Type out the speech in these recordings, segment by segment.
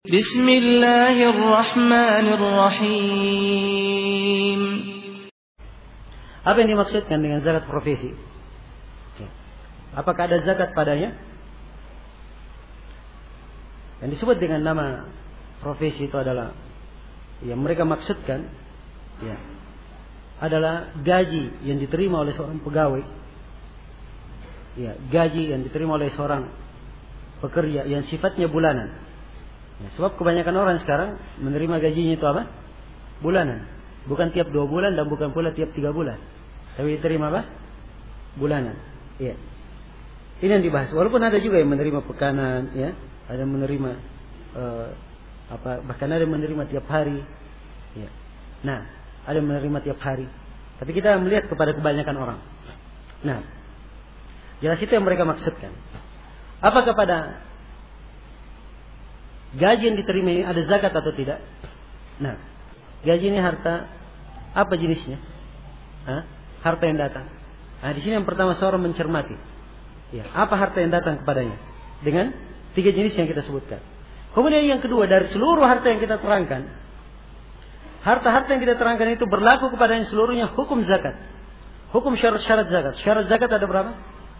Bismillahirrahmanirrahim. Apa yang dimaksudkan dengan zakat profesi? Apakah ada zakat padanya? Yang disebut dengan nama profesi itu adalah yang mereka maksudkan adalah gaji yang diterima oleh seorang pegawai. Gaji yang diterima oleh seorang pekerja yang sifatnya bulanan. Sebab kebanyakan orang sekarang menerima gajinya itu apa? Bulanan. Bukan tiap 2 bulan dan bukan pula tiap 3 bulan. Tapi diterima apa? Bulanan. Ini yang dibahas. Walaupun ada juga yang menerima pekanan, ada yang menerima bahkan ada yang menerima tiap hari. Nah, ada yang menerima tiap hari. Tapi kita melihat kepada kebanyakan orang. Nah, jelas itu yang mereka maksudkan. Apakah pada gaji yang diterima ini ada zakat atau tidak? Nah, gaji ini harta apa jenisnya? Harta yang datang. Nah, di sini yang pertama seorang mencermati. Apa harta yang datang kepadanya? Dengan 3 jenis yang kita sebutkan. Kemudian yang kedua, dari seluruh harta yang kita terangkan, harta-harta yang kita terangkan itu berlaku kepadanya seluruhnya hukum zakat. Hukum syarat-syarat zakat. Syarat zakat ada berapa?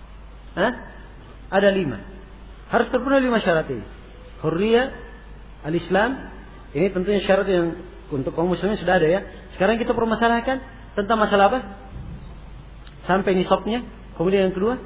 Ada 5. Harus terpenuhi 5 syarat ini. Hurriyah, al-Islam. Ini tentunya syarat yang untuk kaum muslimin sudah ada ya. Sekarang kita permasalahkan tentang masalah apa? Sampai nisabnya. Kemudian yang kedua,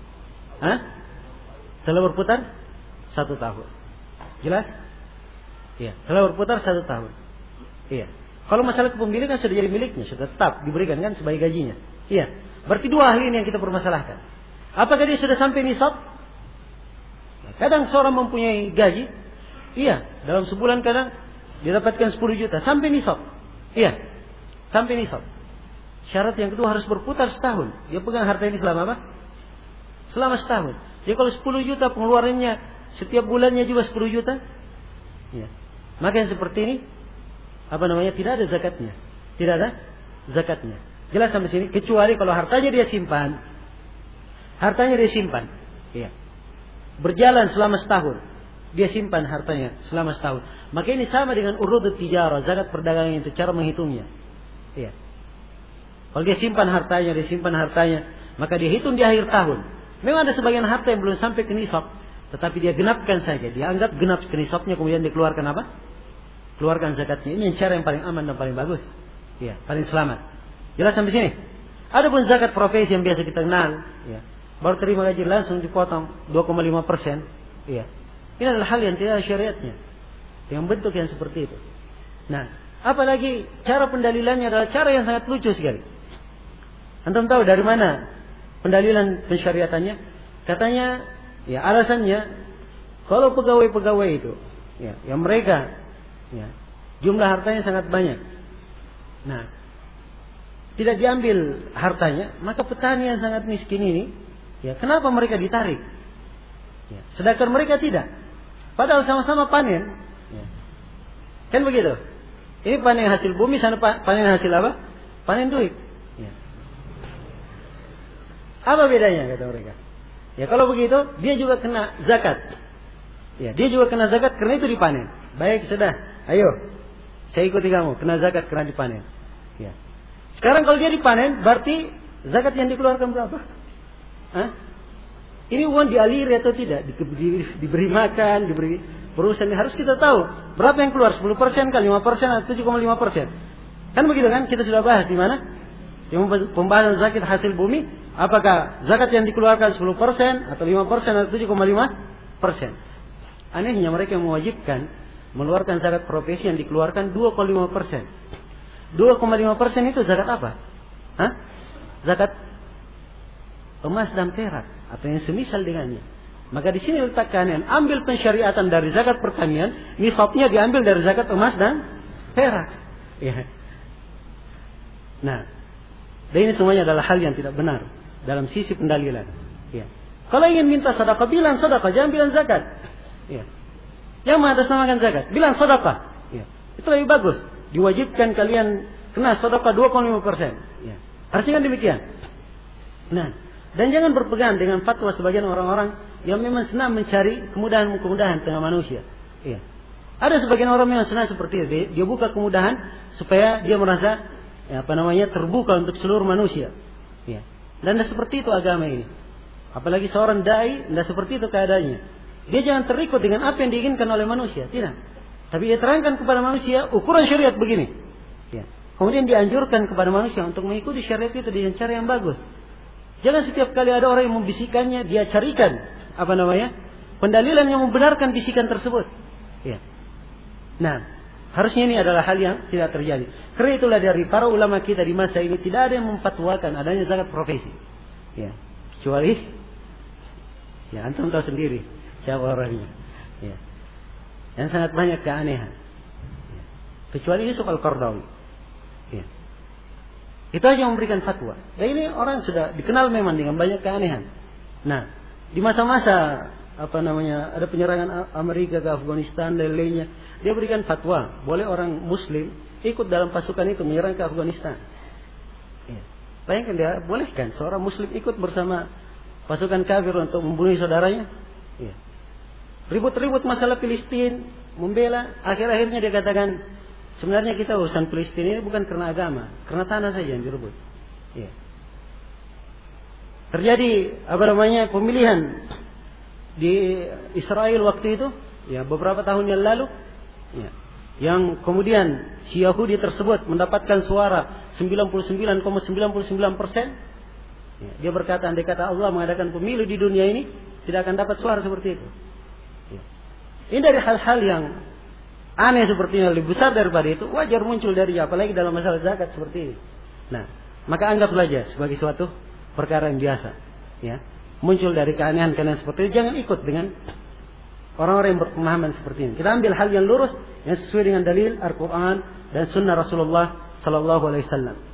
telah berputar 1 tahun. Jelas? Telah berputar 1 tahun. Kalau masalah kepemilikan sudah jadi miliknya, sudah tetap diberikan kan sebagai gajinya. Berarti 2 hal ini yang kita permasalahkan. Apakah dia sudah sampai nisab? Kadang seorang mempunyai gaji, dalam sebulan kadang didapatkan 10 juta sampai nisab. Sampai nisab. Syarat yang kedua harus berputar setahun. Dia pegang harta ini selama apa? Selama setahun. Jadi kalau 10 juta pengeluarannya setiap bulannya juga 10 juta, maka yang seperti ini tidak ada zakatnya. Tidak ada zakatnya. Jelas sampai sini. Kecuali kalau hartanya dia simpan. Berjalan selama setahun. Dia simpan hartanya selama setahun. Maka ini sama dengan urudut tijarah, zakat perdagangan itu cara menghitungnya. Kalau dia simpan hartanya, maka dia hitung di akhir tahun. Memang ada sebagian harta yang belum sampai ke nisab, tetapi dia genapkan saja. Dia anggap genap ke nisabnya, kemudian dikeluarkan apa? Keluarkan zakatnya. Ini cara yang paling aman dan paling bagus. Paling selamat. Jelas sampai sini. Adapun zakat profesi yang biasa kita kenal, baru terima gaji langsung dipotong 2,5%. Ini adalah hal yang tidak ada syariatnya. Yang bentuk yang seperti itu. Nah, apalagi cara pendalilannya adalah cara yang sangat lucu sekali. Antum tahu dari mana pendalilan pensyariatannya? Katanya, alasannya kalau pegawai-pegawai itu, yang mereka, jumlah hartanya sangat banyak. Nah, tidak diambil hartanya, maka petani yang sangat miskin ini, kenapa mereka ditarik? Sedangkan mereka tidak. Padahal sama-sama panen. Kan begitu? Ini panen hasil bumi, sana panen hasil apa? Panen duit. Apa bedanya kata mereka? Kalau begitu dia juga kena zakat. Dia juga kena zakat karena itu dipanen. Baik, sudah. Ayo. Saya ikuti kamu, kena zakat karena dipanen. Sekarang kalau dia dipanen, berarti zakat yang dikeluarkan berapa? Ini uang dialiri atau tidak? Diberi makan, diberi perusahaan. Harus kita tahu berapa yang keluar, 10% kan, 5% atau 7,5%. Kan begitu kan? Kita sudah bahas di mana? Yang pembahasan zakat hasil bumi. Apakah zakat yang dikeluarkan 10% atau 5% atau 7,5%? Anehnya mereka mewajibkan mengeluarkan zakat profesi yang dikeluarkan 2,5%. 2,5% itu zakat apa? Zakat emas dan perak atau yang semisal dengannya. Maka di sini letakkan yang ambil pensyariatan dari zakat pertanian, nisabnya diambil dari zakat emas dan perak. Nah, dan ini semuanya adalah hal yang tidak benar dalam sisi pendalilan. Kalau ingin minta sedekah, bilang sedekah, jangan bilang zakat. Yang mengatasnamakan zakat, bilang sedekah. Itu lebih bagus. Diwajibkan kalian kena sedekah 2,5%. Harusnya kan demikian. Nah, dan jangan berpegang dengan fatwa sebagian orang-orang yang memang senang mencari kemudahan-kemudahan tengah manusia. Ada sebagian orang yang senang seperti itu. Dia buka kemudahan supaya dia merasa terbuka untuk seluruh manusia. Ya. Dan tidak seperti itu agama ini. Apalagi seorang dai, tidak seperti itu keadaannya. Dia jangan terikut dengan apa yang diinginkan oleh manusia, tidak. Tapi dia terangkan kepada manusia ukuran syariat begini. Ya. Kemudian dianjurkan kepada manusia untuk mengikuti syariat itu dengan cara yang bagus. Jangan setiap kali ada orang yang membisikannya, dia carikan pendalilan yang membenarkan bisikan tersebut. Ya. Nah, harusnya ini adalah hal yang tidak terjadi. Karena itulah dari para ulama kita di masa ini tidak ada yang memfatwakan adanya zakat profesi. Ya. Kecuali antum tahu sendiri siapa orangnya. Ya. Dan sangat banyak keanehan. Ya. Kecuali Yusuf Al-Qaradawi. Ya. Itu aja yang memberikan fatwa. Dan ini orang sudah dikenal memang dengan banyak keanehan. Nah, di masa-masa ada penyerangan Amerika ke Afghanistan dan lainnya, dia berikan fatwa, boleh orang muslim ikut dalam pasukan itu menyerang ke Afghanistan. Ya. Bayangkan dia bolehkan seorang muslim ikut bersama pasukan kafir untuk membunuh saudaranya. Ya. Ribut-ribut masalah Filistin, membela, akhir-akhirnya dia katakan, sebenarnya kita urusan Filistin ini bukan karena agama, karena tanah saja yang direbut. Ya. Terjadi pemilihan di Israel waktu itu, ya beberapa tahun yang lalu, ya, yang kemudian si Yahudi tersebut mendapatkan suara 99,99%. Ya, dia berkata, andai kata Allah mengadakan pemilu di dunia ini, tidak akan dapat suara seperti itu. Ya. Ini dari hal-hal yang aneh seperti ini, lebih besar daripada itu, wajar muncul dari apalagi dalam masalah zakat seperti ini. Nah, maka anggap saja sebagai suatu perkara yang biasa. Ya. Muncul dari keanehan-keanehan seperti itu, jangan ikut dengan orang-orang yang berpemahaman seperti ini. Kita ambil hal yang lurus yang sesuai dengan dalil Al-Quran dan Sunnah Rasulullah Sallallahu Alaihi Wasallam.